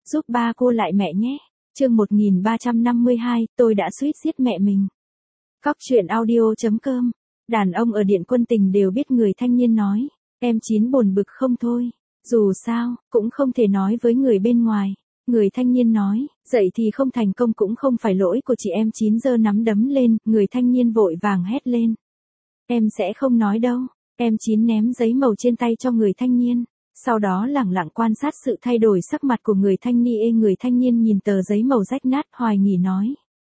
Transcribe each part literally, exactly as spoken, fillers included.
giúp ba cô lại mẹ nhé. Chương một nghìn ba trăm năm mươi hai, tôi đã suýt giết mẹ mình. Cóc truyện audio chấm com. Đàn ông ở Điện Quân Tình đều biết người thanh niên nói, em Chín buồn bực không thôi. Dù sao, cũng không thể nói với người bên ngoài. Người thanh niên nói, dậy thì không thành công cũng không phải lỗi của chị em Chín. Giơ nắm đấm lên, người thanh niên vội vàng hét lên. Em sẽ không nói đâu. Em Chín ném giấy màu trên tay cho người thanh niên. Sau đó lẳng lặng quan sát sự thay đổi sắc mặt của người thanh niên. Người thanh niên nhìn tờ giấy màu rách nát hoài nghi nói.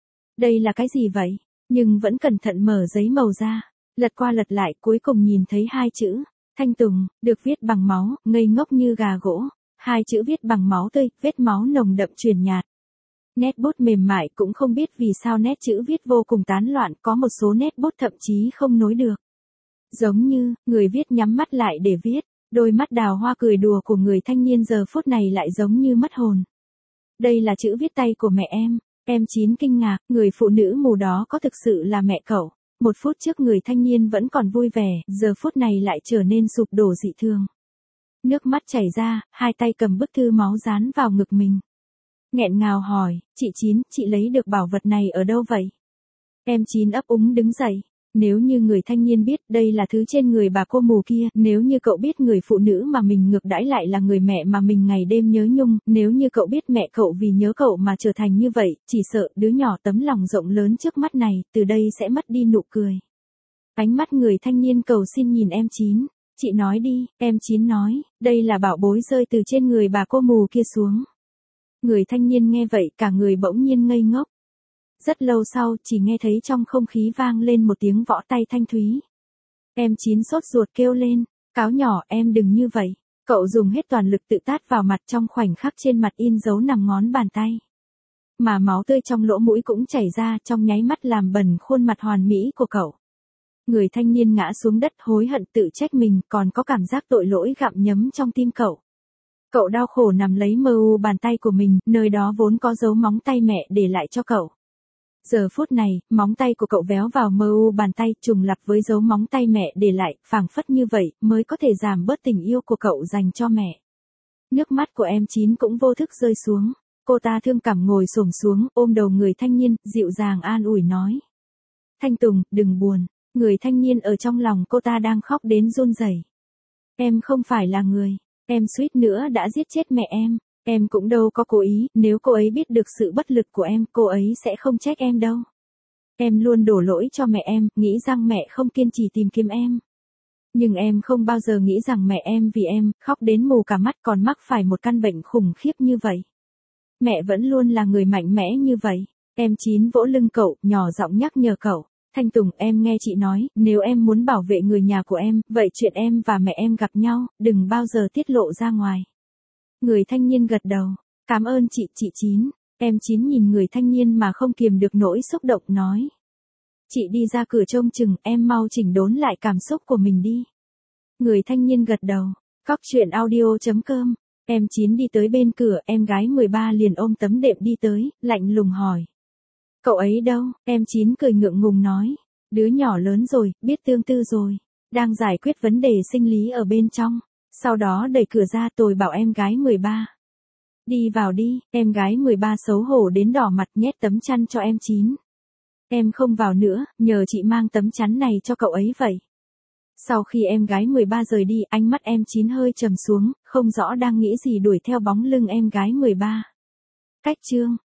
Đây là cái gì vậy? Nhưng vẫn cẩn thận mở giấy màu ra. Lật qua lật lại cuối cùng nhìn thấy hai chữ. Thanh Tùng, được viết bằng máu, ngây ngốc như gà gỗ. Hai chữ viết bằng máu tươi, vết máu nồng đậm truyền nhạt. Nét bút mềm mại cũng không biết vì sao nét chữ viết vô cùng tán loạn, có một số nét bút thậm chí không nối được. Giống như, người viết nhắm mắt lại để viết, đôi mắt đào hoa cười đùa của người thanh niên giờ phút này lại giống như mất hồn. Đây là chữ viết tay của mẹ em. Em Chín kinh ngạc, người phụ nữ mù đó có thực sự là mẹ cậu. Một phút trước người thanh niên vẫn còn vui vẻ, giờ phút này lại trở nên sụp đổ dị thường. Nước mắt chảy ra, hai tay cầm bức thư máu dán vào ngực mình. Nghẹn ngào hỏi, chị Chín, chị lấy được bảo vật này ở đâu vậy? Em Chín ấp úng đứng dậy. Nếu như người thanh niên biết đây là thứ trên người bà cô mù kia, nếu như cậu biết người phụ nữ mà mình ngược đãi lại là người mẹ mà mình ngày đêm nhớ nhung, nếu như cậu biết mẹ cậu vì nhớ cậu mà trở thành như vậy, chỉ sợ đứa nhỏ tấm lòng rộng lớn trước mắt này, từ đây sẽ mất đi nụ cười. Ánh mắt người thanh niên cầu xin nhìn em Chín. Chị nói đi, em Chín nói, đây là bảo bối rơi từ trên người bà cô mù kia xuống. Người thanh niên nghe vậy cả người bỗng nhiên ngây ngốc. Rất lâu sau chỉ nghe thấy trong không khí vang lên một tiếng võ tay thanh thúy. Em Chín sốt ruột kêu lên, cáo nhỏ em đừng như vậy. Cậu dùng hết toàn lực tự tát vào mặt, trong khoảnh khắc trên mặt in dấu nằm ngón bàn tay. Mà máu tươi trong lỗ mũi cũng chảy ra trong nháy mắt làm bẩn khuôn mặt hoàn mỹ của cậu. Người thanh niên ngã xuống đất hối hận tự trách mình, còn có cảm giác tội lỗi gặm nhấm trong tim cậu. Cậu đau khổ nằm lấy mờ u bàn tay của mình, nơi đó vốn có dấu móng tay mẹ để lại cho cậu. Giờ phút này, móng tay của cậu véo vào mờ u bàn tay trùng lặp với dấu móng tay mẹ để lại, phảng phất như vậy mới có thể giảm bớt tình yêu của cậu dành cho mẹ. Nước mắt của em Chín cũng vô thức rơi xuống. Cô ta thương cảm ngồi xổm xuống, ôm đầu người thanh niên, dịu dàng an ủi nói. Thanh Tùng, đừng buồn. Người thanh niên ở trong lòng cô ta đang khóc đến run rẩy. Em không phải là người. Em suýt nữa đã giết chết mẹ em. Em cũng đâu có cố ý, nếu cô ấy biết được sự bất lực của em, cô ấy sẽ không trách em đâu. Em luôn đổ lỗi cho mẹ em, nghĩ rằng mẹ không kiên trì tìm kiếm em. Nhưng em không bao giờ nghĩ rằng mẹ em vì em, khóc đến mù cả mắt còn mắc phải một căn bệnh khủng khiếp như vậy. Mẹ vẫn luôn là người mạnh mẽ như vậy. Em Chín vỗ lưng cậu, nhỏ giọng nhắc nhở cậu. Thanh Tùng, em nghe chị nói, nếu em muốn bảo vệ người nhà của em, vậy chuyện em và mẹ em gặp nhau, đừng bao giờ tiết lộ ra ngoài. Người thanh niên gật đầu, cảm ơn chị, chị Chín. Em Chín nhìn người thanh niên mà không kiềm được nỗi xúc động nói. Chị đi ra cửa trông chừng, em mau chỉnh đốn lại cảm xúc của mình đi. Người thanh niên gật đầu, cóc truyện audio chấm com. Em Chín đi tới bên cửa, em gái mười ba liền ôm tấm đệm đi tới, lạnh lùng hỏi. Cậu ấy đâu? Em Chín cười ngượng ngùng nói. Đứa nhỏ lớn rồi, biết tương tư rồi. Đang giải quyết vấn đề sinh lý ở bên trong. Sau đó đẩy cửa ra tôi bảo em gái mười ba. Đi vào đi, em gái mười ba xấu hổ đến đỏ mặt nhét tấm chăn cho em Chín. Em không vào nữa, nhờ chị mang tấm chắn này cho cậu ấy vậy. Sau khi em gái mười ba rời đi, ánh mắt em Chín hơi trầm xuống, không rõ đang nghĩ gì đuổi theo bóng lưng em gái mười ba. Cách chương.